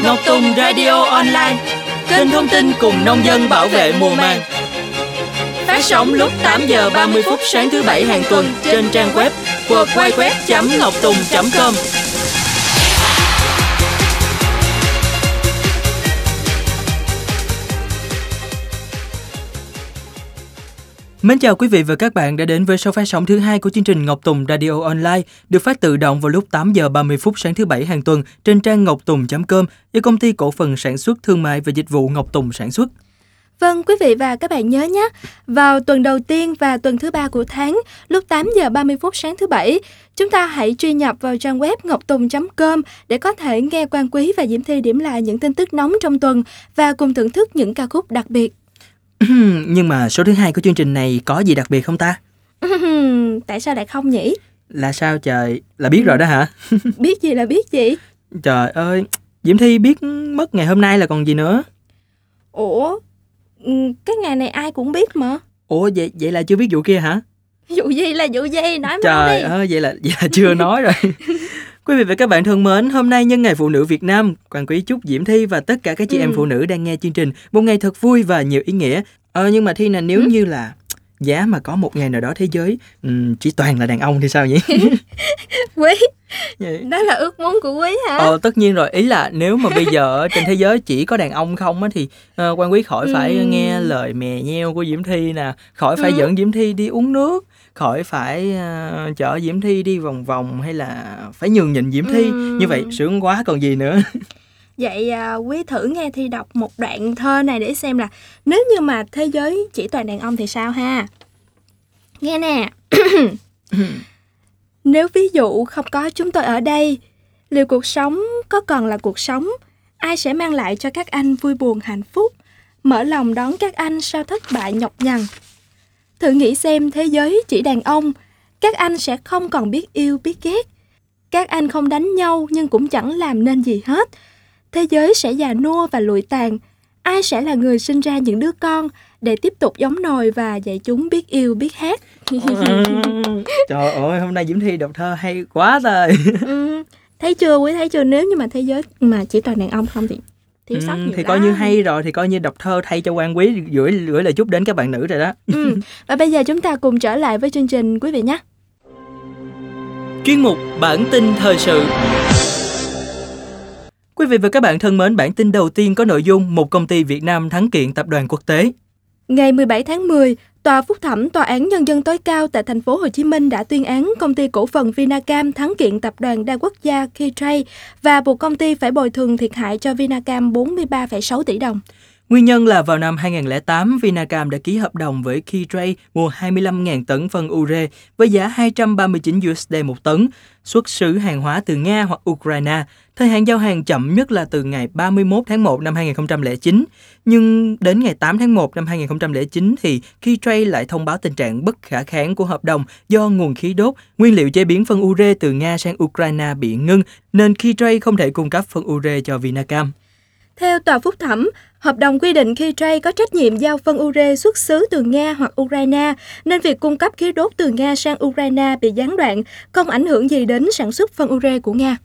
Ngọc Tùng Radio Online, kênh thông tin cùng nông dân bảo vệ mùa màng. Phát sóng lúc 8 giờ 30 phút sáng thứ Bảy hàng tuần trên trang web www.ngoctung.com. Mến chào quý vị và các bạn đã đến với số phát sóng thứ 2 của chương trình Ngọc Tùng Radio Online, được phát tự động vào lúc 8 giờ 30 phút sáng thứ Bảy hàng tuần trên trang ngoctung.com do công ty cổ phần sản xuất thương mại và dịch vụ Ngọc Tùng sản xuất. Vâng, quý vị và các bạn nhớ nhé, vào tuần đầu tiên và tuần thứ 3 của tháng, lúc 8 giờ 30 phút sáng thứ Bảy, chúng ta hãy truy nhập vào trang web ngoctung.com để có thể nghe Quang Quý và Diễm Thi điểm lại những tin tức nóng trong tuần và cùng thưởng thức những ca khúc đặc biệt. Nhưng mà số thứ 2 của chương trình này có gì đặc biệt không ta? Tại sao lại không nhỉ? Là sao trời? Là biết rồi đó hả? Biết gì là biết gì? Trời ơi, Diễm Thi biết mất ngày hôm nay là còn gì nữa? Ủa, cái ngày này ai cũng biết mà. Ủa vậy là chưa biết vụ kia hả? Vụ gì là vụ gì? Nói mau Trời đi. ơi, vậy là chưa nói rồi. Quý vị và các bạn thân mến, hôm nay nhân ngày Phụ nữ Việt Nam, Quang Quý chúc Diễm Thi và tất cả các chị em phụ nữ đang nghe chương trình một ngày thật vui và nhiều ý nghĩa. Nhưng mà Thi nè, nếu như là giá mà có một ngày nào đó thế giới chỉ toàn là đàn ông thì sao nhỉ? Quý, đó là ước muốn của Quý hả? Tất nhiên rồi, ý là nếu mà bây giờ trên thế giới chỉ có đàn ông không á thì Quang Quý khỏi phải nghe lời mè nheo của Diễm Thi nè, khỏi phải dẫn Diễm Thi đi uống nước, khỏi phải chở Diễm Thi đi vòng vòng hay là phải nhường nhịn Diễm Thi. Như vậy sướng quá còn gì nữa. Vậy Quý thử nghe Thi đọc một đoạn thơ này để xem là nếu như mà thế giới chỉ toàn đàn ông thì sao ha. Nghe nè. Nếu ví dụ không có chúng tôi ở đây, liệu cuộc sống có còn là cuộc sống? Ai sẽ mang lại cho các anh vui buồn hạnh phúc, mở lòng đón các anh sau thất bại nhọc nhằn? Thử nghĩ xem thế giới chỉ đàn ông, các anh sẽ không còn biết yêu biết ghét. Các anh không đánh nhau nhưng cũng chẳng làm nên gì hết. Thế giới sẽ già nua và lụi tàn. Ai sẽ là người sinh ra những đứa con để tiếp tục giống nòi và dạy chúng biết yêu biết hát? Trời ơi, hôm nay Diễm Thi đọc thơ hay quá rồi. Thấy chưa Quý, thấy chưa? Nếu như mà thế giới mà chỉ toàn đàn ông không thì thiếu sót nhiều thì đó. coi như hay rồi, thì coi như đọc thơ thay cho Quang Quý gửi lời chúc đến các bạn nữ rồi đó. Và bây giờ chúng ta cùng trở lại với chương trình quý vị nhé. Chuyên mục Bản tin thời sự. Quý vị và các bạn thân mến, bản tin đầu tiên có nội dung một công ty Việt Nam thắng kiện tập đoàn quốc tế. Ngày 17 tháng 10, Tòa Phúc thẩm Tòa án Nhân dân tối cao tại thành phố Hồ Chí Minh đã tuyên án công ty cổ phần Vinacam thắng kiện tập đoàn đa quốc gia Keytrade và buộc công ty phải bồi thường thiệt hại cho Vinacam 43,6 tỷ đồng. Nguyên nhân là vào năm 2008, Vinacam đã ký hợp đồng với Keytrade mua 25.000 tấn phân ure với giá 239 USD một tấn, xuất xứ hàng hóa từ Nga hoặc Ukraine. Thời hạn giao hàng chậm nhất là từ ngày 31 tháng 1 năm 2009. Nhưng đến ngày 8 tháng 1 năm 2009 thì Keytrade lại thông báo tình trạng bất khả kháng của hợp đồng do nguồn khí đốt, nguyên liệu chế biến phân ure từ Nga sang Ukraine bị ngưng, nên Keytrade không thể cung cấp phân ure cho Vinacam. Theo Tòa Phúc thẩm, hợp đồng quy định Keytrade có trách nhiệm giao phân ure xuất xứ từ Nga hoặc Ukraine, nên việc cung cấp khí đốt từ Nga sang Ukraine bị gián đoạn, không ảnh hưởng gì đến sản xuất phân ure của Nga.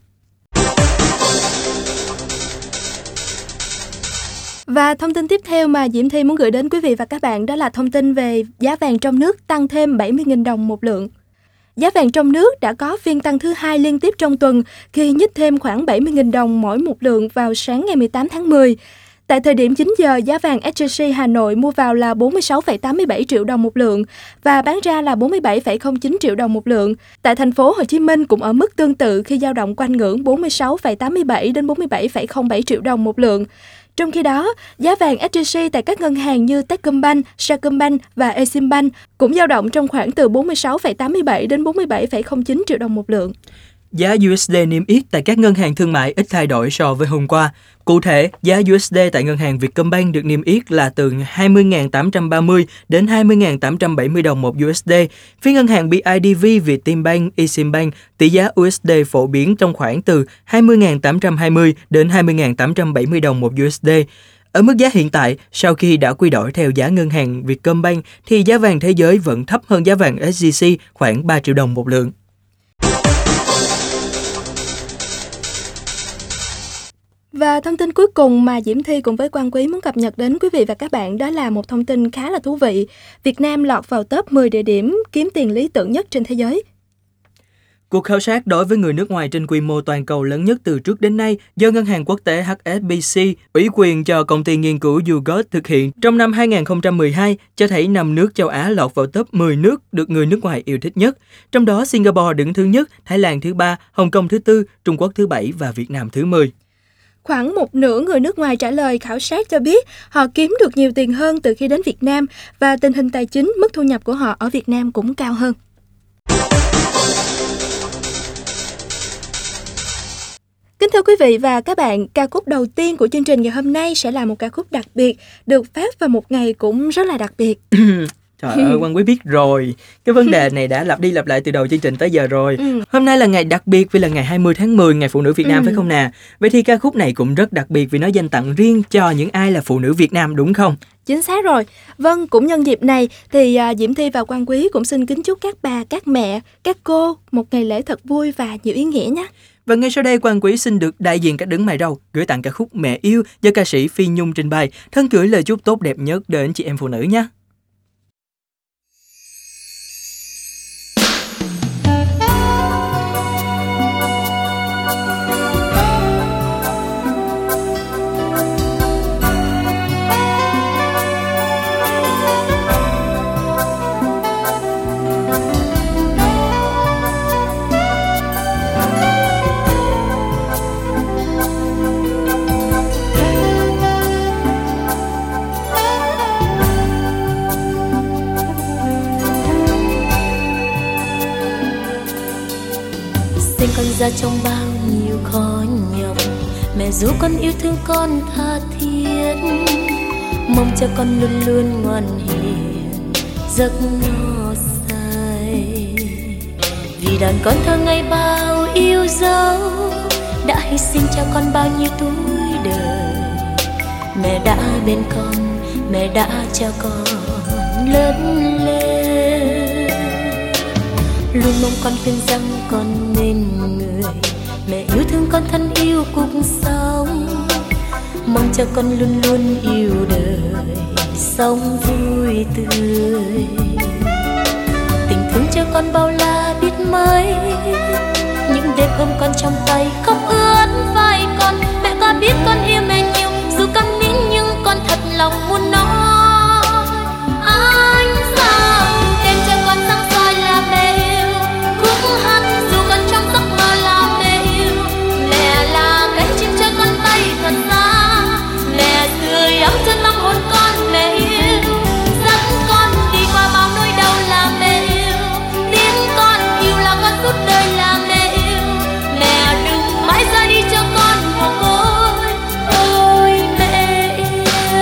Và thông tin tiếp theo mà Diễm Thi muốn gửi đến quý vị và các bạn đó là thông tin về giá vàng trong nước tăng thêm 70.000 đồng một lượng. Giá vàng trong nước đã có phiên tăng thứ 2 liên tiếp trong tuần khi nhích thêm khoảng 70.000 đồng mỗi một lượng vào sáng ngày 18 tháng 10. Tại thời điểm 9 giờ, giá vàng SJC Hà Nội mua vào là 46,87 triệu đồng một lượng và bán ra là 47,09 triệu đồng một lượng. Tại thành phố Hồ Chí Minh cũng ở mức tương tự khi dao động quanh ngưỡng 46,87 đến 47,07 triệu đồng một lượng. Trong khi đó, giá vàng SJC tại các ngân hàng như Techcombank, Sacombank và Eximbank cũng dao động trong khoảng từ 46,87 đến 47,09 triệu đồng một lượng. Giá USD niêm yết tại các ngân hàng thương mại ít thay đổi so với hôm qua. Cụ thể, giá USD tại ngân hàng Vietcombank được niêm yết là từ 20.830 đến 20.870 đồng một USD. Phía ngân hàng BIDV, Vietinbank, Eximbank, tỷ giá USD phổ biến trong khoảng từ 20.820 đến 20.870 đồng một USD. Ở mức giá hiện tại, sau khi đã quy đổi theo giá ngân hàng Vietcombank, thì giá vàng thế giới vẫn thấp hơn giá vàng SJC khoảng 3 triệu đồng một lượng. Và thông tin cuối cùng mà Diễm Thi cùng với Quang Quý muốn cập nhật đến quý vị và các bạn đó là một thông tin khá là thú vị. Việt Nam lọt vào top 10 địa điểm kiếm tiền lý tưởng nhất trên thế giới. Cuộc khảo sát đối với người nước ngoài trên quy mô toàn cầu lớn nhất từ trước đến nay do ngân hàng quốc tế HSBC ủy quyền cho công ty nghiên cứu YouGov thực hiện trong năm 2012 cho thấy 5 nước châu Á lọt vào top 10 nước được người nước ngoài yêu thích nhất. Trong đó Singapore đứng thứ nhất, Thái Lan thứ 3, Hồng Kông thứ 4, Trung Quốc thứ 7 và Việt Nam thứ 10. Khoảng một nửa người nước ngoài trả lời khảo sát cho biết họ kiếm được nhiều tiền hơn từ khi đến Việt Nam và tình hình tài chính, mức thu nhập của họ ở Việt Nam cũng cao hơn. Kính thưa quý vị và các bạn, ca khúc đầu tiên của chương trình ngày hôm nay sẽ là một ca khúc đặc biệt, được phát vào một ngày cũng rất là đặc biệt. Trời ơi, Quang Quý biết rồi. Cái vấn đề này đã lặp đi lặp lại từ đầu chương trình tới giờ rồi. Hôm nay là ngày đặc biệt vì là ngày 20 tháng 10, ngày Phụ nữ Việt Nam phải không nè? Vậy thì ca khúc này cũng rất đặc biệt vì nó dành tặng riêng cho những ai là phụ nữ Việt Nam đúng không? Chính xác rồi. Vâng, cũng nhân dịp này thì Diễm Thi và Quang Quý cũng xin kính chúc các bà, các mẹ, các cô một ngày lễ thật vui và nhiều ý nghĩa nhé. Và ngay sau đây Quang Quý xin được đại diện các đứng mày râu gửi tặng ca khúc Mẹ Yêu do ca sĩ Phi Nhung trình bày, thân gửi lời chúc tốt đẹp nhất đến chị em phụ nữ nhé. Con ra trong bao nhiêu khó nhọc, mẹ ru con yêu thương con tha thiết, mong cho con luôn luôn ngoan hiền, giấc ngủ say. Vì đàn con thơ ngày bao yêu dấu, đã hy sinh cho con bao nhiêu tuổi đời. Mẹ đã bên con, mẹ đã cho con lớn lên, luôn mong con tin rằng con nên người. Mẹ yêu thương con thân yêu cuộc sống, mong cho con luôn luôn yêu đời, sống vui tươi. Tình thương cho con bao la biết mấy, những đêm ôm con trong tay khóc ướt vai con. Mẹ có biết con yêu mẹ nhiều, dù câm nín nhưng con thật lòng muốn nói. Anh sao đêm cho con sáng soi là mẹ yêu, khúc hát dù con trong giấc mơ là mẹ yêu. Mẹ là cánh chim cho con bay thật xa, mẹ sưởi ấm chân tâm hồn con. Mẹ yêu dẫn con đi qua bao nỗi đau là mẹ yêu, tiếng con yêu là con suốt đời là mẹ yêu. Mẹ đừng mãi ra đi cho con mồ côi, ôi mẹ yêu.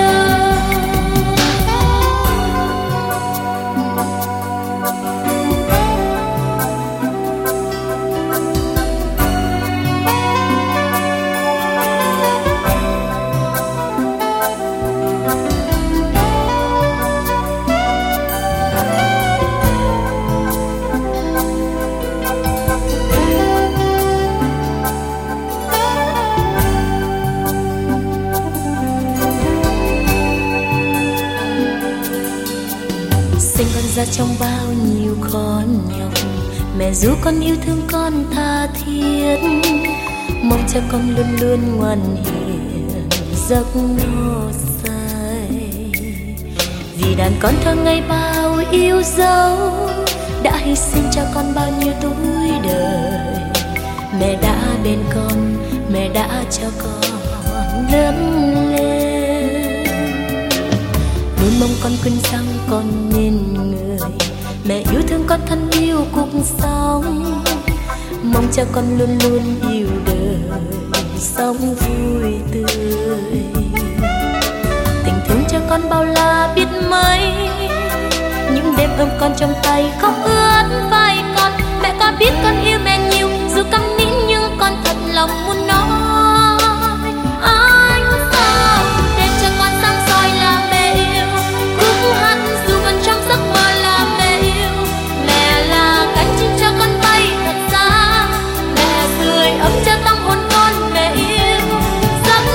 Sinh con ra trong bao nhiêu khó nhọc, mẹ ru con yêu thương con tha thiết, mong cho con luôn luôn ngoan hiền, giấc ngủ say. Vì đàn con thơ ngày bao yêu dấu, đã hy sinh cho con bao nhiêu tuổi đời. Mẹ đã bên con, mẹ đã cho con lớn lên, luôn mong con quên rằng con nên người. Mẹ yêu thương con thân yêu cuộc sống, mong cho con luôn luôn yêu đời, sống vui tươi. Tình thương cho con bao la biết mấy, những đêm ôm con trong tay khóc ướt vai con. Mẹ có biết con yêu mẹ nhiều, dù câm nín nhưng con thật lòng muốn nói. Anh sao đêm cho con sáng soi là mẹ yêu, khúc hát dù còn trong giấc mơ là mẹ yêu. Mẹ là cánh chim cho con bay thật xa, mẹ sưởi ấm cho tâm hồn con. Mẹ yêu dẫn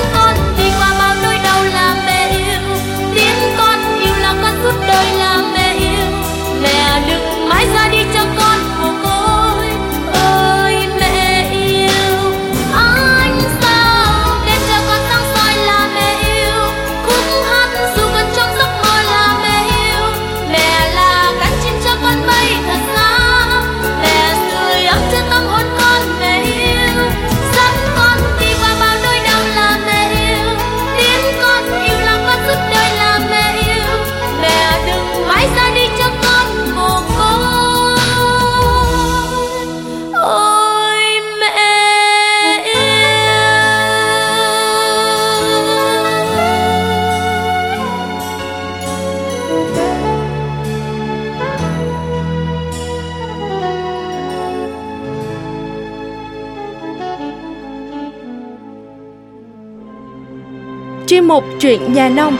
chuyên mục Chuyện nhà nông.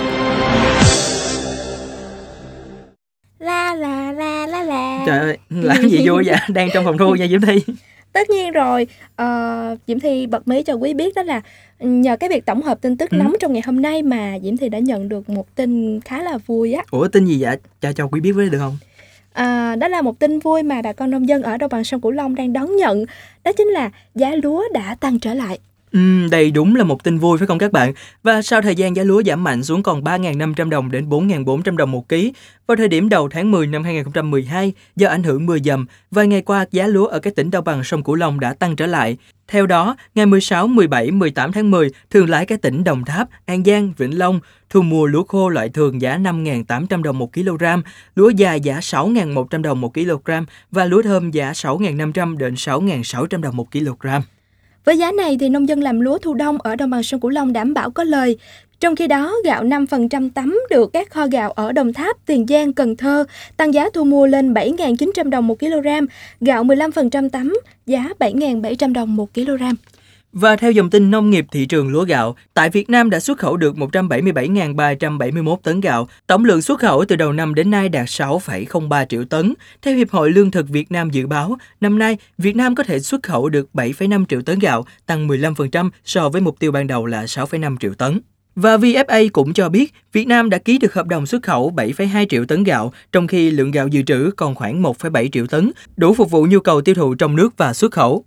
La la la la la. Trời ơi, làm gì vui vậy? Đang trong phòng thu nha Diễm Thi. Tất nhiên rồi, Diễm Thi bật mí cho quý biết đó là nhờ cái việc tổng hợp tin tức nóng trong ngày hôm nay mà Diễm Thi đã nhận được một tin khá là vui á. Ủa tin gì vậy? Cho quý biết với được không? Đó là một tin vui mà bà con nông dân ở đồng bằng sông Cửu Long đang đón nhận. Đó chính là giá lúa đã tăng trở lại. Đây đúng là một tin vui phải không các bạn? Và sau thời gian giá lúa giảm mạnh xuống còn 3.500 đồng đến 4.400 đồng một ký, vào thời điểm đầu tháng 10 năm 2012, do ảnh hưởng mưa dầm, vài ngày qua giá lúa ở các tỉnh đồng bằng sông Cửu Long đã tăng trở lại. Theo đó, ngày 16, 17, 18 tháng 10, thương lái các tỉnh Đồng Tháp, An Giang, Vĩnh Long thu mua lúa khô loại thường giá 5.800 đồng một kg, lúa dài giá 6.100 đồng một kg và lúa thơm giá 6.500 đến 6.600 đồng một kg. Với giá này thì nông dân làm lúa thu đông ở đồng bằng sông Cửu Long đảm bảo có lời. Trong khi đó, gạo 5% tấm được các kho gạo ở Đồng Tháp, Tiền Giang, Cần Thơ tăng giá thu mua lên 7.900 đồng một kg, gạo 15% tấm giá 7.700 đồng một kg. Và theo dòng tin nông nghiệp thị trường lúa gạo, tại Việt Nam đã xuất khẩu được 177.371 tấn gạo. Tổng lượng xuất khẩu từ đầu năm đến nay đạt 6,03 triệu tấn. Theo Hiệp hội Lương thực Việt Nam dự báo, năm nay Việt Nam có thể xuất khẩu được 7,5 triệu tấn gạo, tăng 15% so với mục tiêu ban đầu là 6,5 triệu tấn. Và VFA cũng cho biết Việt Nam đã ký được hợp đồng xuất khẩu 7,2 triệu tấn gạo, trong khi lượng gạo dự trữ còn khoảng 1,7 triệu tấn, đủ phục vụ nhu cầu tiêu thụ trong nước và xuất khẩu.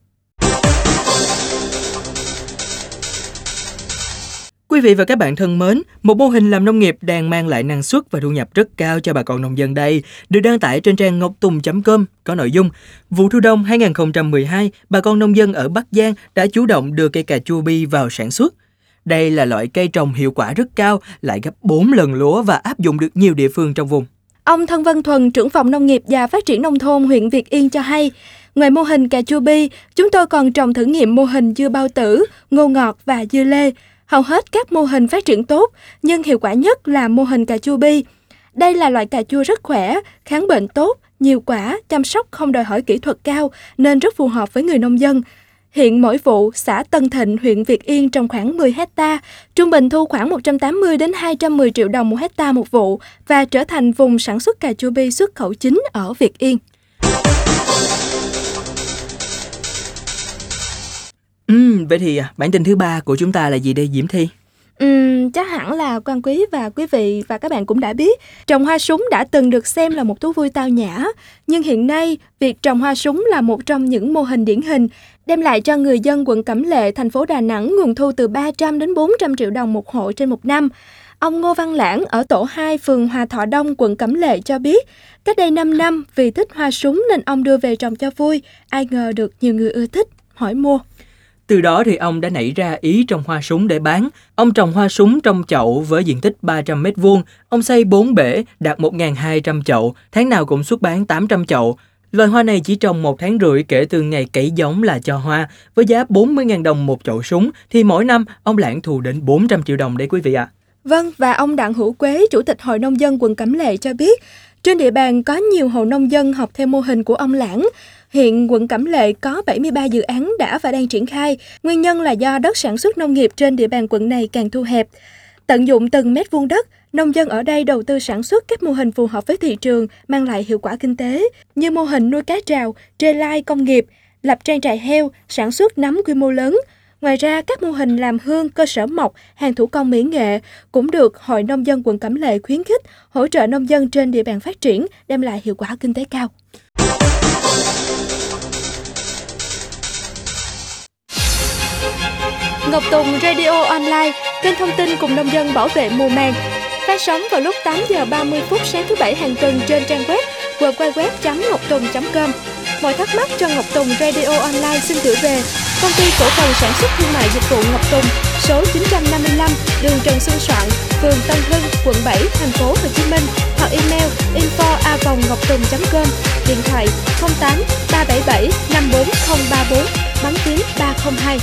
Quý vị và các bạn thân mến, một mô hình làm nông nghiệp đang mang lại năng suất và thu nhập rất cao cho bà con nông dân đây, được đăng tải trên trang ngoctùng.com, có nội dung: vụ thu đông 2012, bà con nông dân ở Bắc Giang đã chủ động đưa cây cà chua bi vào sản xuất. Đây là loại cây trồng hiệu quả rất cao, lại gấp 4 lần lúa và áp dụng được nhiều địa phương trong vùng. Ông Thân Văn Thuần, trưởng phòng nông nghiệp và phát triển nông thôn huyện Việt Yên cho hay, ngoài mô hình cà chua bi, chúng tôi còn trồng thử nghiệm mô hình dưa bao tử, ngô ngọt và dưa lê. Hầu hết các mô hình phát triển tốt, nhưng hiệu quả nhất là mô hình cà chua bi. Đây là loại cà chua rất khỏe, kháng bệnh tốt, nhiều quả, chăm sóc không đòi hỏi kỹ thuật cao nên rất phù hợp với người nông dân. Hiện mỗi vụ, xã Tân Thịnh, huyện Việt Yên trồng khoảng 10 hecta, trung bình thu khoảng 180 đến 210 triệu đồng một hecta một vụ và trở thành vùng sản xuất cà chua bi xuất khẩu chính ở Việt Yên. Vậy thì bản tin thứ 3 của chúng ta là gì đây Diễm Thi? Chắc hẳn là quan quý và quý vị và các bạn cũng đã biết, trồng hoa súng đã từng được xem là một thú vui tao nhã. Nhưng hiện nay, việc trồng hoa súng là một trong những mô hình điển hình, đem lại cho người dân quận Cẩm Lệ, thành phố Đà Nẵng nguồn thu từ 300 đến 400 triệu đồng một hộ trên một năm. Ông Ngô Văn Lãng ở tổ 2 phường Hòa Thọ Đông, quận Cẩm Lệ cho biết, cách đây 5 năm vì thích hoa súng nên ông đưa về trồng cho vui, ai ngờ được nhiều người ưa thích, hỏi mua. Từ đó thì ông đã nảy ra ý trồng hoa súng để bán. Ông trồng hoa súng trong chậu với diện tích 300 m². Ông xây 4 bể, đạt 1.200 chậu, tháng nào cũng xuất bán 800 chậu. Loài hoa này chỉ trồng 1 tháng rưỡi kể từ ngày cấy giống là cho hoa. Với giá 40.000 đồng một chậu súng, thì mỗi năm ông Lãng thu đến 400 triệu đồng đấy quý vị ạ. Vâng, và ông Đặng Hữu Quế, Chủ tịch Hội Nông dân quận Cẩm Lệ cho biết, trên địa bàn có nhiều hộ nông dân học theo mô hình của ông Lãng. Hiện quận Cẩm Lệ có 73 dự án đã và đang triển khai. Nguyên nhân là do đất sản xuất nông nghiệp trên địa bàn quận này càng thu hẹp. Tận dụng từng mét vuông đất, nông dân ở đây đầu tư sản xuất các mô hình phù hợp với thị trường, mang lại hiệu quả kinh tế, như mô hình nuôi cá trào, trê lai công nghiệp, lập trang trại heo, sản xuất nấm quy mô lớn. Ngoài ra, các mô hình làm hương, cơ sở mộc, hàng thủ công mỹ nghệ cũng được Hội Nông dân quận Cẩm Lệ khuyến khích, hỗ trợ nông dân trên địa bàn phát triển, đem lại hiệu quả kinh tế cao. Ngọc Tùng Radio Online, kênh thông tin cùng nông dân bảo vệ mùa màng, phát sóng vào lúc 8 giờ 30 phút sáng thứ Bảy hàng tuần trên trang web www.ngoctùng.com. Mọi thắc mắc cho Ngọc Tùng Radio Online xin gửi về Công ty Cổ phần Sản xuất Thương mại Dịch vụ Ngọc Tùng, số 955, đường Trần Xuân Soạn, phường Tân Hưng, quận 7, thành phố Hồ Chí Minh, hoặc email info@ngoctung.com, điện thoại 08 377 54034, bấm phím 302.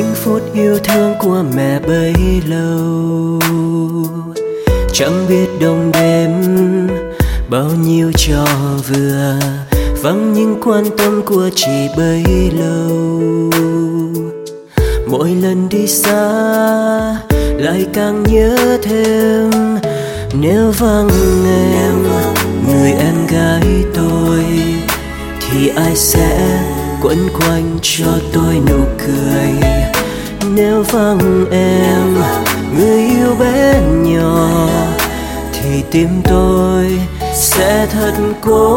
những phút yêu thương của mẹ bấy lâu. Chẳng biết đông đêm bao nhiêu trò vừa, vắng những quan tâm của chị bấy lâu. Mỗi lần đi xa lại càng nhớ thêm, nếu vắng em, người em gái tôi, thì ai sẽ quấn quanh cho tôi nụ cười. Nếu vắng em, người yêu bé nhỏ, thì tim tôi sẽ thật cô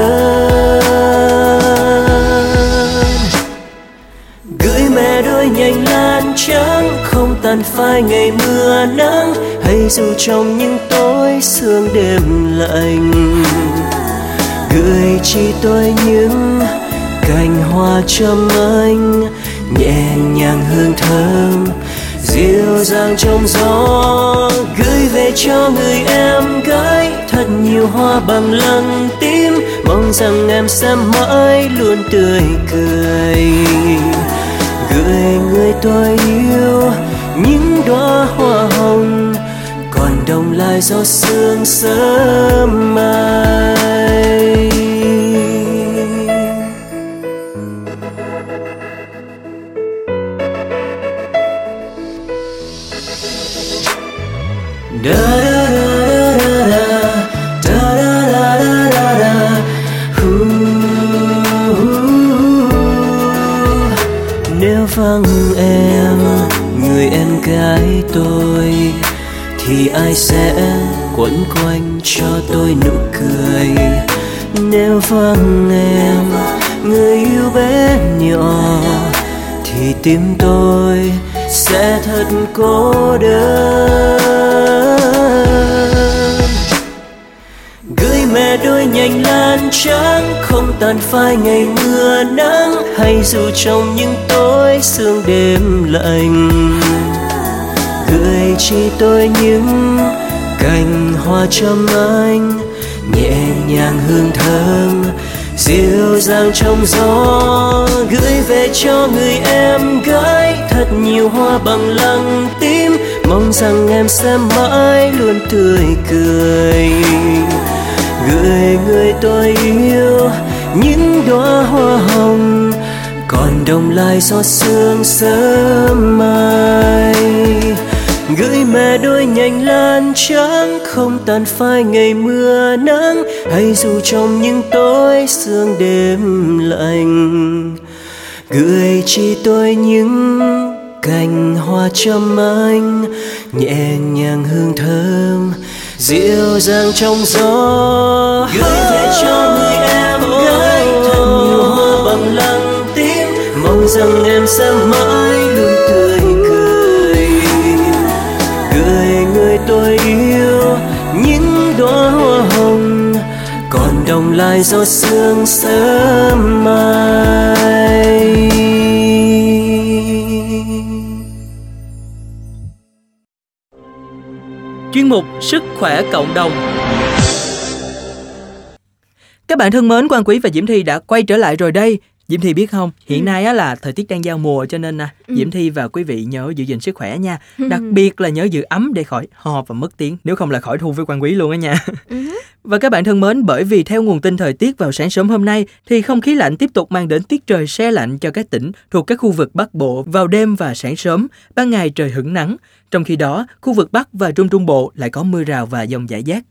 đơn. Gửi mẹ đôi nhành lan trắng, không tàn phai ngày mưa nắng, hay dù trong những tối sương đêm lạnh. Gửi chỉ tôi những cành hoa trầm anh, nhẹ nhàng hương thơm dịu dàng trong gió. Gửi về cho người em gái thật nhiều hoa bằng lăng tím, mong rằng em sẽ mãi luôn tươi cười. Gửi người tôi yêu những đóa hoa hồng, còn đông lại gió sương sớm mai. Da da da da da da da da. Nếu vắng em, người em gái tôi, thì ai sẽ quấn quanh cho tôi nụ cười. Nếu vắng em, người yêu bé nhỏ, thì tim tôi sẽ thật cô đơn. Gửi mẹ đôi nhành lan trắng, không tàn phai ngày mưa nắng, hay dù trong những tối sương đêm lạnh. Gửi chỉ tôi những cành hoa trầm anh, nhẹ nhàng hương thơm dịu dàng trong gió. Gửi về cho người em gái thật nhiều hoa bằng lăng tím, mong rằng em sẽ mãi luôn tươi cười. Gửi người tôi yêu những đóa hoa hồng, còn đông lại gió sương sớm mai. Gửi mẹ đôi nhành lan trắng, không tàn phai ngày mưa nắng, hay dù trong những tối sương đêm lạnh. Gửi chỉ tôi những cành hoa trầm anh, nhẹ nhàng hương thơm dịu dàng trong gió. Gửi về cho người em gái thật nhiều hoa bằng lăng tím, mong rằng em sẽ mãi luôn tươi cười. Gửi người tôi yêu những đóa hoa hồng, còn đông lại gió sương sớm mai. Chuyên mục Sức khỏe cộng đồng. Các bạn thân mến, Quang Quý và Diễm Thi đã quay trở lại rồi đây. Diễm Thi biết không, hiện nay là thời tiết đang giao mùa, cho nên Diễm Thi và quý vị nhớ giữ gìn sức khỏe nha. Đặc biệt là nhớ giữ ấm để khỏi ho và mất tiếng, nếu không là khỏi thu với Quang Quý luôn á nha. Và các bạn thân mến, bởi vì theo nguồn tin thời tiết vào sáng sớm hôm nay thì không khí lạnh tiếp tục mang đến tiết trời se lạnh cho các tỉnh thuộc các khu vực Bắc Bộ vào đêm và sáng sớm, ban ngày trời hửng nắng. Trong khi đó, khu vực Bắc và Trung Trung Bộ lại có mưa rào và dông rải rác.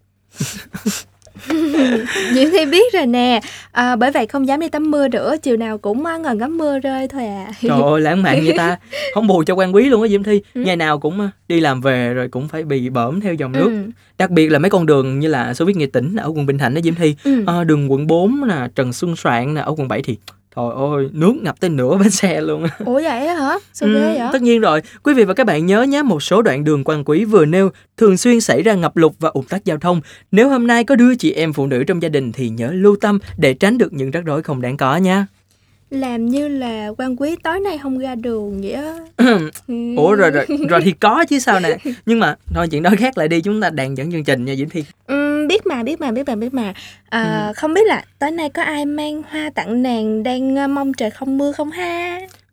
Diễm Thi biết rồi nè, bởi vậy không dám đi tắm mưa nữa, chiều nào cũng ngồi ngắm mưa rơi thôi à. Trời ơi, lãng mạn vậy ta. Không bù cho Quang Quý luôn á Diễm Thi. Ngày nào cũng đi làm về rồi cũng phải bị bỡm theo dòng nước. Đặc biệt là mấy con đường như là Xô Viết Nghệ Tĩnh ở quận Bình Thạnh đó Diễm Thi, đường quận 4 nè, Trần Xuân Soạn nè, ở quận 7 thì trời ơi, nước ngập tới nửa bánh xe luôn. Ủa vậy hả? Sao ghê vậy? Tất nhiên rồi. Quý vị và các bạn nhớ nhé, một số đoạn đường Quang Quý vừa nêu thường xuyên xảy ra ngập lụt và ùn tắc giao thông. Nếu hôm nay có đứa chị em phụ nữ trong gia đình thì nhớ lưu tâm để tránh được những rắc rối không đáng có nha. Làm như là Quang Quý tối nay không ra đường vậy á. Ủa rồi thì có chứ sao nè. Nhưng mà thôi chuyện đó khác lại đi, chúng ta đàn dẫn chương trình nha Diễm Thi. Biết mà. Không biết là tối nay có ai mang hoa tặng nàng đang mong trời không mưa không ha?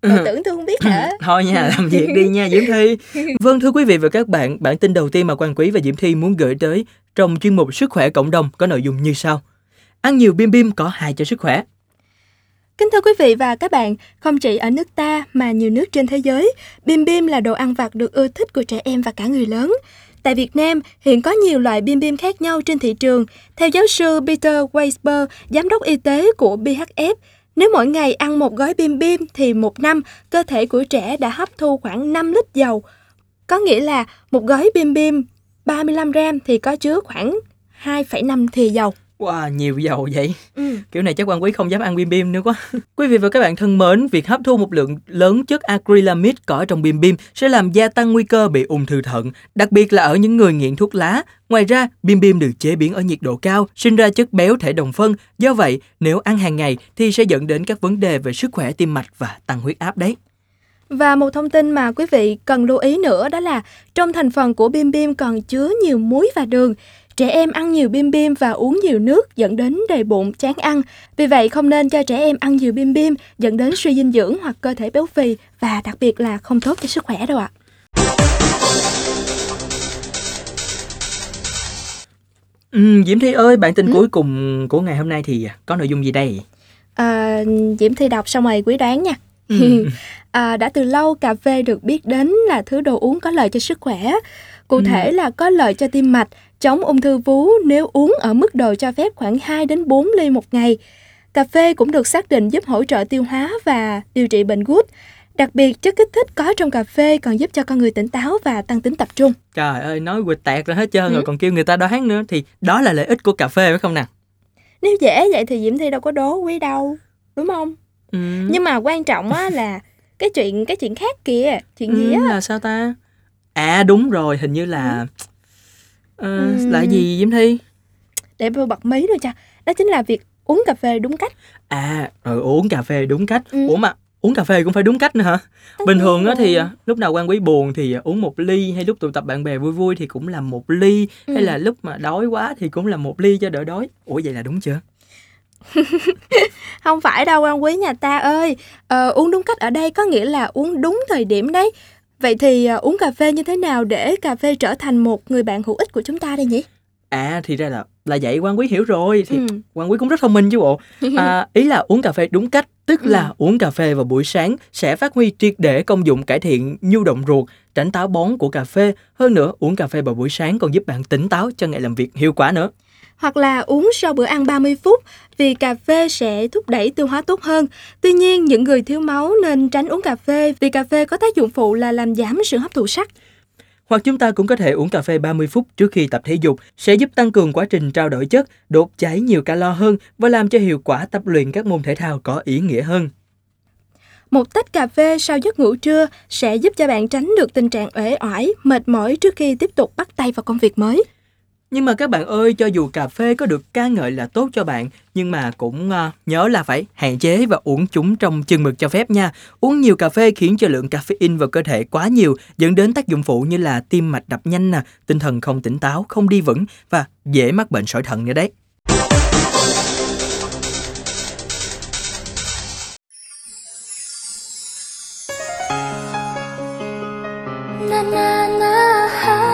Cậu tưởng tôi không biết hả? Thôi nha, làm việc đi nha Diễm Thi. Vâng, thưa quý vị và các bạn, bản tin đầu tiên mà Quang Quý và Diễm Thi muốn gửi tới trong chuyên mục Sức khỏe cộng đồng có nội dung như sau. Ăn nhiều bim bim có hại cho sức khỏe. Kính thưa quý vị và các bạn, không chỉ ở nước ta mà nhiều nước trên thế giới, bim bim là đồ ăn vặt được ưa thích của trẻ em và cả người lớn. Tại Việt Nam, hiện có nhiều loại bim bim khác nhau trên thị trường. Theo giáo sư Peter Weisberg, giám đốc y tế của BHF, nếu mỗi ngày ăn một gói bim bim thì một năm, cơ thể của trẻ đã hấp thu khoảng 5 lít dầu. Có nghĩa là một gói bim bim 35 gram thì có chứa khoảng 2,5 thìa dầu. Wow, nhiều dầu vậy. Kiểu này chắc Quang Quý không dám ăn bim bim nữa quá. Quý vị và các bạn thân mến, việc hấp thu một lượng lớn chất acrylamide có ở trong bim bim sẽ làm gia tăng nguy cơ bị ung thư thận, đặc biệt là ở những người nghiện thuốc lá. Ngoài ra, bim bim được chế biến ở nhiệt độ cao, sinh ra chất béo thể đồng phân. Do vậy, nếu ăn hàng ngày thì sẽ dẫn đến các vấn đề về sức khỏe tim mạch và tăng huyết áp đấy. Và một thông tin mà quý vị cần lưu ý nữa đó là trong thành phần của bim bim còn chứa nhiều muối và đường. Trẻ em ăn nhiều bim bim và uống nhiều nước dẫn đến đầy bụng, chán ăn. Vì vậy không nên cho trẻ em ăn nhiều bim bim dẫn đến suy dinh dưỡng hoặc cơ thể béo phì và đặc biệt là không tốt cho sức khỏe đâu ạ. Diễm Thi ơi, bản tin cuối cùng của ngày hôm nay thì có nội dung gì đây? Diễm Thi đọc xong rồi Quý đoán nha. Đã từ lâu cà phê được biết đến là thứ đồ uống có lợi cho sức khỏe. Cụ thể là có lợi cho tim mạch, chống ung thư vú nếu uống ở mức độ cho phép khoảng 2 đến 4 ly một ngày. Cà phê cũng được xác định giúp hỗ trợ tiêu hóa và điều trị bệnh gút. Đặc biệt, chất kích thích có trong cà phê còn giúp cho con người tỉnh táo và tăng tính tập trung. Trời ơi, nói quỵt tẹt ra hết trơn rồi còn kêu người ta đoán nữa. Thì đó là lợi ích của cà phê phải không nào? Nếu dễ vậy thì Diễm Thi đâu có đố Quý đâu, đúng không? Nhưng mà quan trọng á là cái chuyện khác kìa. Chuyện gì á? Là sao ta? À đúng rồi, hình như là là gì Diễm Thi? Để tôi bật mí rồi cho. Đó chính là việc uống cà phê đúng cách. Uống cà phê đúng cách. Ủa mà uống cà phê cũng phải đúng cách nữa hả? Bình thường á thì lúc nào Quang Quý buồn thì uống 1 ly, hay lúc tụ tập bạn bè vui vui thì cũng làm 1 ly, hay là lúc mà đói quá thì cũng làm 1 ly cho đỡ đói. Ủa vậy là đúng chưa? Không phải đâu Quang Quý nhà ta ơi. Uống đúng cách ở đây có nghĩa là uống đúng thời điểm đấy. Vậy thì uống cà phê như thế nào để cà phê trở thành một người bạn hữu ích của chúng ta đây nhỉ? Thì ra là vậy, Quang Quý hiểu rồi. Thì Quang Quý cũng rất thông minh chứ bộ. Ý là uống cà phê đúng cách, tức là uống cà phê vào buổi sáng sẽ phát huy triệt để công dụng cải thiện nhu động ruột, tránh táo bón của cà phê. Hơn nữa, uống cà phê vào buổi sáng còn giúp bạn tỉnh táo cho ngày làm việc hiệu quả nữa. Hoặc là uống sau bữa ăn 30 phút vì cà phê sẽ thúc đẩy tiêu hóa tốt hơn. Tuy nhiên, những người thiếu máu nên tránh uống cà phê vì cà phê có tác dụng phụ là làm giảm sự hấp thụ sắt. Hoặc chúng ta cũng có thể uống cà phê 30 phút trước khi tập thể dục, sẽ giúp tăng cường quá trình trao đổi chất, đốt cháy nhiều calo hơn và làm cho hiệu quả tập luyện các môn thể thao có ý nghĩa hơn. Một tách cà phê sau giấc ngủ trưa sẽ giúp cho bạn tránh được tình trạng uể oải, mệt mỏi trước khi tiếp tục bắt tay vào công việc mới. Nhưng mà các bạn ơi, cho dù cà phê có được ca ngợi là tốt cho bạn, nhưng mà cũng nhớ là phải hạn chế và uống chúng trong chừng mực cho phép nha. Uống nhiều cà phê khiến cho lượng caffeine vào cơ thể quá nhiều, dẫn đến tác dụng phụ như là tim mạch đập nhanh, tinh thần không tỉnh táo, không đi vững và dễ mắc bệnh sỏi thận nữa đấy. Na na na ha.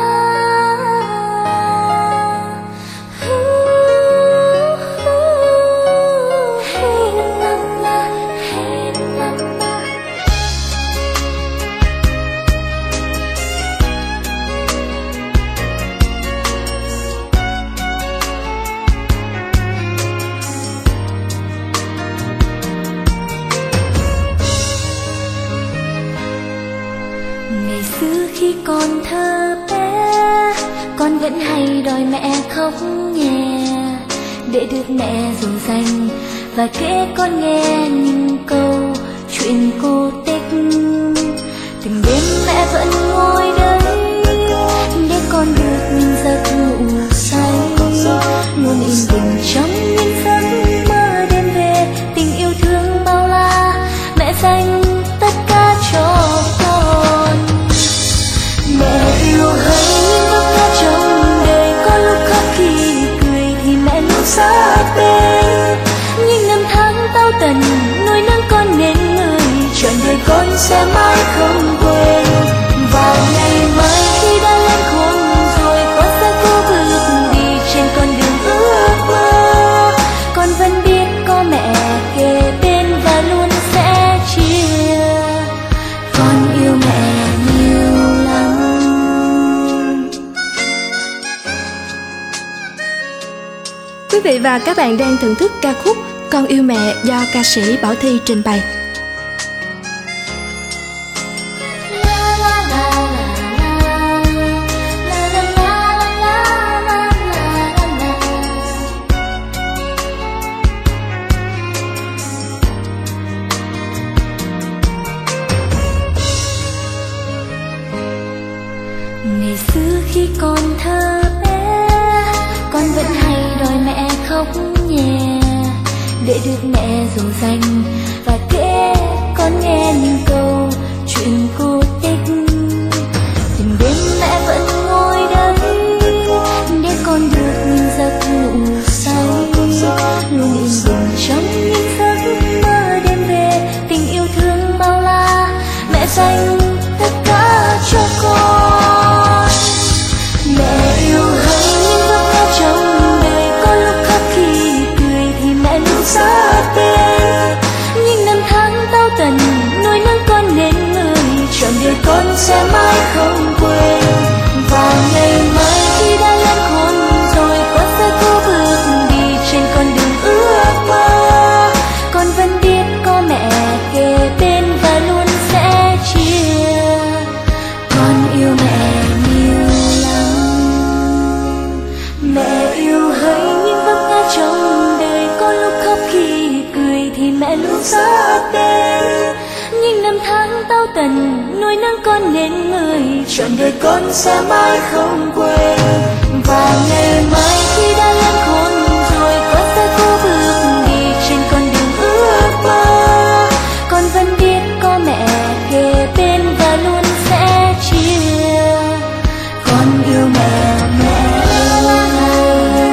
Khi còn thơ bé, con vẫn hay đòi mẹ khóc nhè để được mẹ dỗ dành và kể con nghe những câu chuyện cổ tích. Từng đêm mẹ vẫn ngồi đấy để con được những giấc ngủ say, luôn yên bình trong những giấc mơ đêm về. Tình yêu thương bao la mẹ dành tất cả cho con. Mẹ yêu hỡi những lúc nhớ trong đời, có lúc khóc khi cười thì mẹ luôn sát bên. Nhưng năm tháng tao tần nuôi nấng con nên người, trọn đời con sẽ mãi không quên. Và ngày mai khi đã lớn khôn rồi, con sẽ cố bước đi trên con đường ước mơ. Con vẫn biết có mẹ kề bên và luôn sẽ chia. Con yêu mẹ nhiều lắm. Quý vị và các bạn đang thưởng thức ca khúc Con yêu mẹ do ca sĩ Bảo Thy trình bày. Ngày xưa khi còn thơ bé, con vẫn hay đòi mẹ khóc nhẹ để được mẹ dỗ dành và kể con nghe những câu chuyện cổ tích. Từng đêm mẹ vẫn ngồi đây để con được giấc ngủ say, luôn yên bình trong những giấc mơ đêm về. Tình yêu thương bao la mẹ dành tất cả cho con. Mẹ yêu hãy những giấc mơ trong đời, có lúc khóc khi cười thì mẹ luôn sát bên. Những năm tháng tao tần nuôi nấng con nên người, trọn đời con sẽ mãi không quên. Và ngày mai khi đã lớn khôn rồi, con sẽ cố bước đi trên con đường ước mơ. Con vẫn biết có mẹ kề bên và luôn sẽ chia. Con yêu mẹ nhiều lắm. Mẹ yêu hỡi những vấp ngã trong đời, có lúc khóc khi cười thì mẹ luôn sát bên. Những năm tháng tao tần nuôi nấng con nên người, trọn đời con sẽ mãi không quên. Và ngày mai khi đã lớn khôn rồi, con sẽ cố bước đi trên con đường ước mơ. Con vẫn biết có mẹ kề bên và luôn sẽ chia. Con yêu mẹ, mẹ yêu mẹ.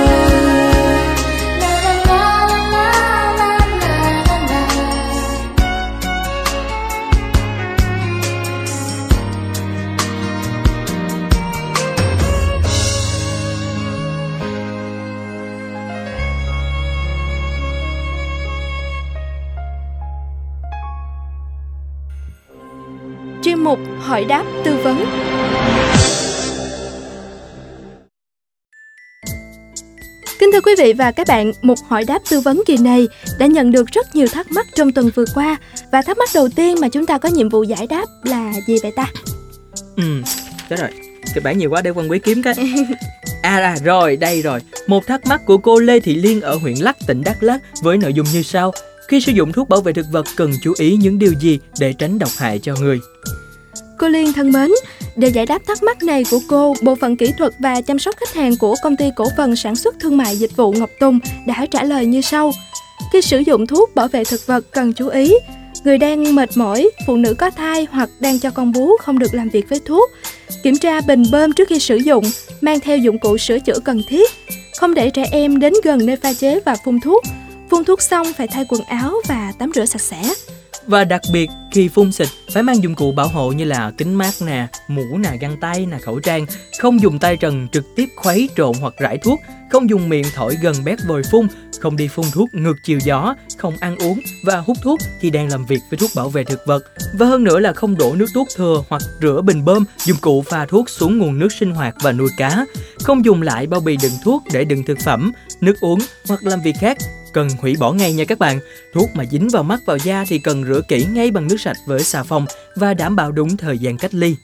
Chuyên mục hỏi đáp tư vấn. Kính thưa quý vị và các bạn, mục hỏi đáp tư vấn kỳ này đã nhận được rất nhiều thắc mắc trong tuần vừa qua. Và thắc mắc đầu tiên mà chúng ta có nhiệm vụ giải đáp là gì vậy ta? Chết rồi, kịch bản nhiều quá để Quang Quý kiếm cái. Rồi, đây rồi. Một thắc mắc của cô Lê Thị Liên ở huyện Lắc, tỉnh Đắk Lắk với nội dung như sau: khi sử dụng thuốc bảo vệ thực vật cần chú ý những điều gì để tránh độc hại cho người? Cô Liên thân mến, để giải đáp thắc mắc này của cô, Bộ phận Kỹ thuật và Chăm sóc khách hàng của Công ty Cổ phần Sản xuất Thương mại Dịch vụ Ngọc Tùng đã trả lời như sau. Khi sử dụng thuốc bảo vệ thực vật cần chú ý: người đang mệt mỏi, phụ nữ có thai hoặc đang cho con bú không được làm việc với thuốc. Kiểm tra bình bơm trước khi sử dụng, mang theo dụng cụ sửa chữa cần thiết. Không để trẻ em đến gần nơi pha chế và phun thuốc. Phun thuốc xong phải thay quần áo và tắm rửa sạch sẽ. Và đặc biệt khi phun xịt phải mang dụng cụ bảo hộ như là kính mát nè, mũ nè, găng tay nè, khẩu trang. Không dùng tay trần trực tiếp khuấy trộn hoặc rải thuốc. Không dùng miệng thổi gần bét vòi phun. Không đi phun thuốc ngược chiều gió. Không ăn uống và hút thuốc khi đang làm việc với thuốc bảo vệ thực vật. Và hơn nữa là không đổ nước thuốc thừa hoặc rửa bình bơm, dụng cụ pha thuốc xuống nguồn nước sinh hoạt và nuôi cá. Không dùng lại bao bì đựng thuốc để đựng thực phẩm, nước uống hoặc làm việc khác. Cần hủy bỏ ngay nha các bạn. Thuốc mà dính vào mắt vào da thì cần rửa kỹ ngay bằng nước sạch với xà phòng và đảm bảo đúng thời gian cách ly.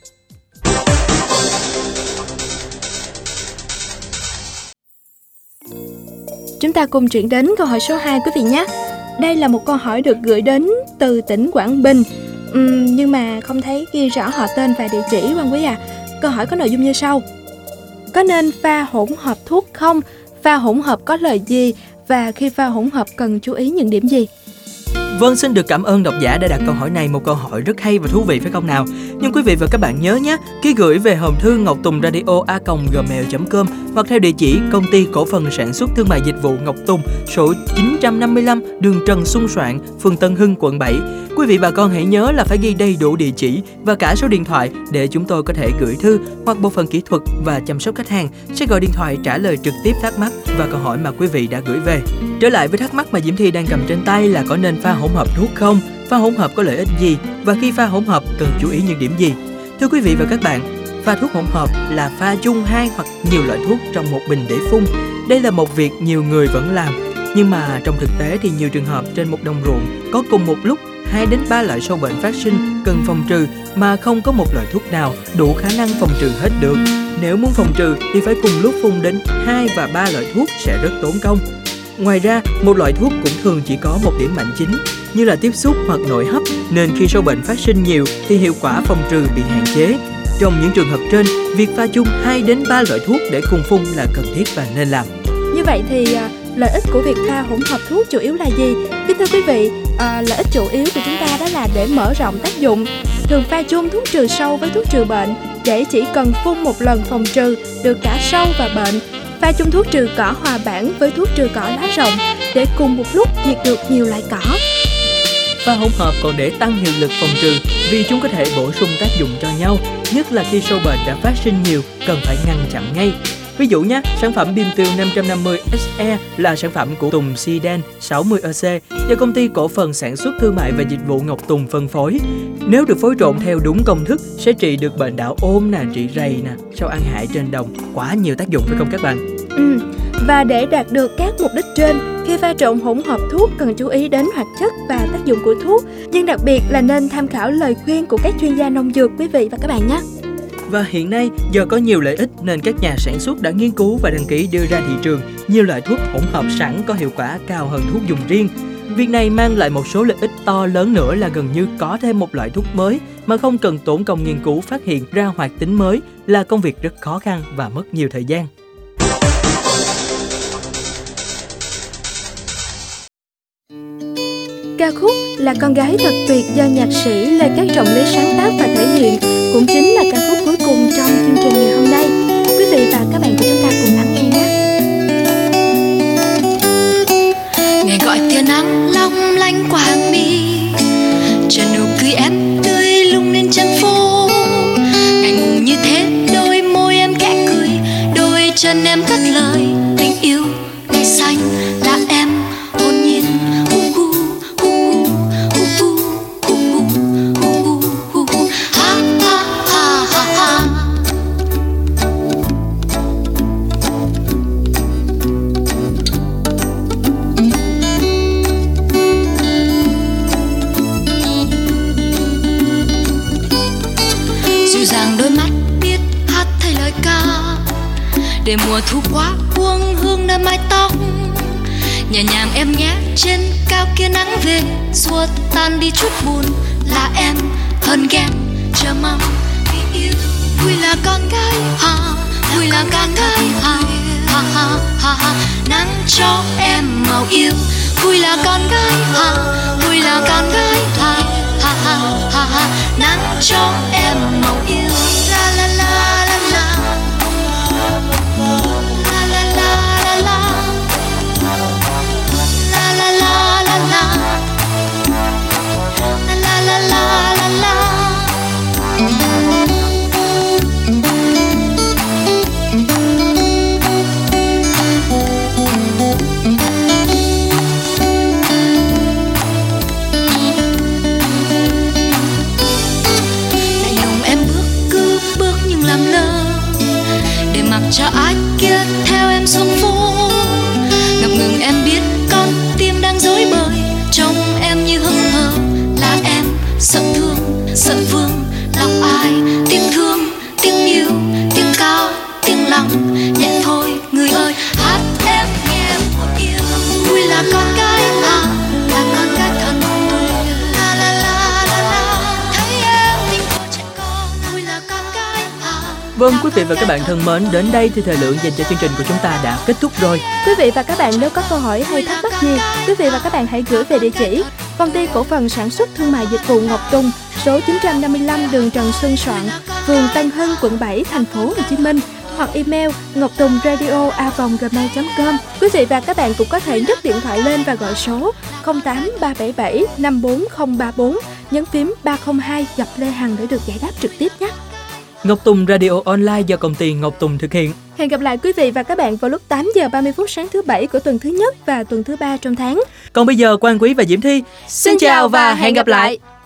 Chúng ta cùng chuyển đến câu hỏi số 2 quý vị nhé. Đây là một câu hỏi được gửi đến từ tỉnh Quảng Bình, nhưng mà không thấy ghi rõ họ tên và địa chỉ Quang Quý à. Câu hỏi có nội dung như sau: có nên pha hỗn hợp thuốc không? Pha hỗn hợp có lợi gì? Và khi pha hỗn hợp cần chú ý những điểm gì? Vâng, xin được cảm ơn độc giả đã đặt câu hỏi này, một câu hỏi rất hay và thú vị phải không nào? Nhưng quý vị và các bạn nhớ nhé, ký gửi về hòm thư ngoctungradio@gmail.com hoặc theo địa chỉ Công ty Cổ phần Sản xuất Thương mại Dịch vụ Ngọc Tùng, số 955 đường Trần Xuân Soạn, phường Tân Hưng, quận 7. Quý quý vị bà con hãy nhớ là phải ghi đầy đủ địa chỉ và cả số điện thoại để chúng tôi có thể gửi thư, hoặc bộ phận kỹ thuật và chăm sóc khách hàng sẽ gọi điện thoại trả lời trực tiếp thắc mắc và câu hỏi mà quý vị đã gửi về. Trở lại với thắc mắc mà Diễm Thi đang cầm trên tay là có nên pha hỗn hợp thuốc không? Pha hỗn hợp có lợi ích gì? Và khi pha hỗn hợp cần chú ý những điểm gì? Thưa quý vị và các bạn, pha thuốc hỗn hợp là pha chung 2 hoặc nhiều loại thuốc trong một bình để phun. Đây là một việc nhiều người vẫn làm, nhưng mà trong thực tế thì nhiều trường hợp trên một đồng ruộng có cùng một lúc 2 đến 3 loại sâu bệnh phát sinh cần phòng trừ mà không có một loại thuốc nào đủ khả năng phòng trừ hết được. Nếu muốn phòng trừ thì phải cùng lúc phun đến 2 và 3 loại thuốc sẽ rất tốn công. Ngoài ra, một loại thuốc cũng thường chỉ có một điểm mạnh chính như là tiếp xúc hoặc nội hấp, nên khi sâu bệnh phát sinh nhiều thì hiệu quả phòng trừ bị hạn chế. Trong những trường hợp trên, việc pha chung 2 đến 3 loại thuốc để cùng phun là cần thiết và nên làm. Như vậy thì lợi ích của việc pha hỗn hợp thuốc chủ yếu là gì? Kính thưa quý vị, lợi ích chủ yếu của chúng ta đó là để mở rộng tác dụng. Thường pha chung thuốc trừ sâu với thuốc trừ bệnh để chỉ cần phun một lần phòng trừ được cả sâu và bệnh. Pha chung thuốc trừ cỏ hòa bản với thuốc trừ cỏ lá rộng để cùng một lúc diệt được nhiều loại cỏ. Pha hỗn hợp còn để tăng hiệu lực phòng trừ vì chúng có thể bổ sung tác dụng cho nhau, nhất là khi sâu bệnh đã phát sinh nhiều, cần phải ngăn chặn ngay. Ví dụ nhé, sản phẩm Biêm Tiêu 550 SE là sản phẩm của Tùng Siden 60EC do công ty cổ phần sản xuất thương mại và dịch vụ Ngọc Tùng phân phối. Nếu được phối trộn theo đúng công thức sẽ trị được bệnh đạo ôn nè, trị rầy nè, sâu ăn hại trên đồng, quá nhiều tác dụng phải không các bạn? Và để đạt được các mục đích trên, khi pha trộn hỗn hợp thuốc cần chú ý đến hoạt chất và tác dụng của thuốc, nhưng đặc biệt là nên tham khảo lời khuyên của các chuyên gia nông dược quý vị và các bạn nhé. Và hiện nay, do có nhiều lợi ích nên các nhà sản xuất đã nghiên cứu và đăng ký đưa ra thị trường nhiều loại thuốc hỗn hợp sẵn có hiệu quả cao hơn thuốc dùng riêng. Việc này mang lại một số lợi ích to lớn nữa là gần như có thêm một loại thuốc mới mà không cần tốn công nghiên cứu phát hiện ra hoạt tính mới là công việc rất khó khăn và mất nhiều thời gian. Ca khúc Là Con Gái Thật Tuyệt do nhạc sĩ Lê Cát Trọng Lý sáng tác và thể hiện cũng chính là ca khúc cuối cùng trong chương trình ngày hôm nay. Quý vị và các bạn của chúng ta cùng lắng nghe nhé. Ngày gọi tia nắng long lanh qua hàng mi, chờ nụ cười em tươi lung lên chân phố. Ngày ngủ như thế, đôi môi em khẽ cười, đôi chân em cất lời tình yêu ngày xanh là em hồn nhiên. Để mùa thu qua buông hương nơi mái tóc, nhẹ nhàng em nhé, trên cao kia nắng về, xua tan đi chút buồn là em hờn ghen chờ mong vì yêu. Vui là con gái ha, vui là con gái ha, ha ha ha ha, nắng cho em màu yêu. Vui là con gái ha, vui là con gái ha, ha ha ha ha, nắng cho em màu yêu. La la la la la. La la la la la, la la la la la, la la la la la. Lạnh lùng em bước, cứ bước nhưng làm lơ, để mặc cho ai kia theo em xuống phố. Ngập ngừng em biết con tim đang rối bời, trông em như hững hờ là em sợ thương, sợ vương lòng ai. Tiếng thương, tiếng yêu, tiếng cao, tiếng lòng nhẹ thôi người ơi, hát em nghe một yêu. Vui là con gái à, là con gái thật tuyệt. La la la la la, thấy em tình của trẻ con. Vui là con gái à. Vâng, quý vị và các bạn thân mến, đến đây thì thời lượng dành cho chương trình của chúng ta đã kết thúc rồi. Quý vị và các bạn nếu có câu hỏi hay thắc mắc gì, quý vị và các bạn hãy gửi về địa chỉ Công ty Cổ phần Sản xuất Thương mại Dịch vụ Ngọc Tùng, số 955 đường Trần Xuân Soạn, phường Tân Hưng, quận 7, thành phố Hồ Chí Minh, hoặc email ngoctungradio@gmail.com. Quý vị và các bạn cũng có thể nhấc điện thoại lên và gọi số 08 377 54034 nhấn phím 302 gặp Lê Hằng để được giải đáp trực tiếp nhé. Ngọc Tùng Radio Online do công ty Ngọc Tùng thực hiện. Hẹn gặp lại quý vị và các bạn vào lúc 8 giờ 30 phút sáng thứ Bảy của tuần thứ nhất và tuần thứ 3 trong tháng. Còn bây giờ Quang Quý và Diễm Thi Xin chào và hẹn gặp lại.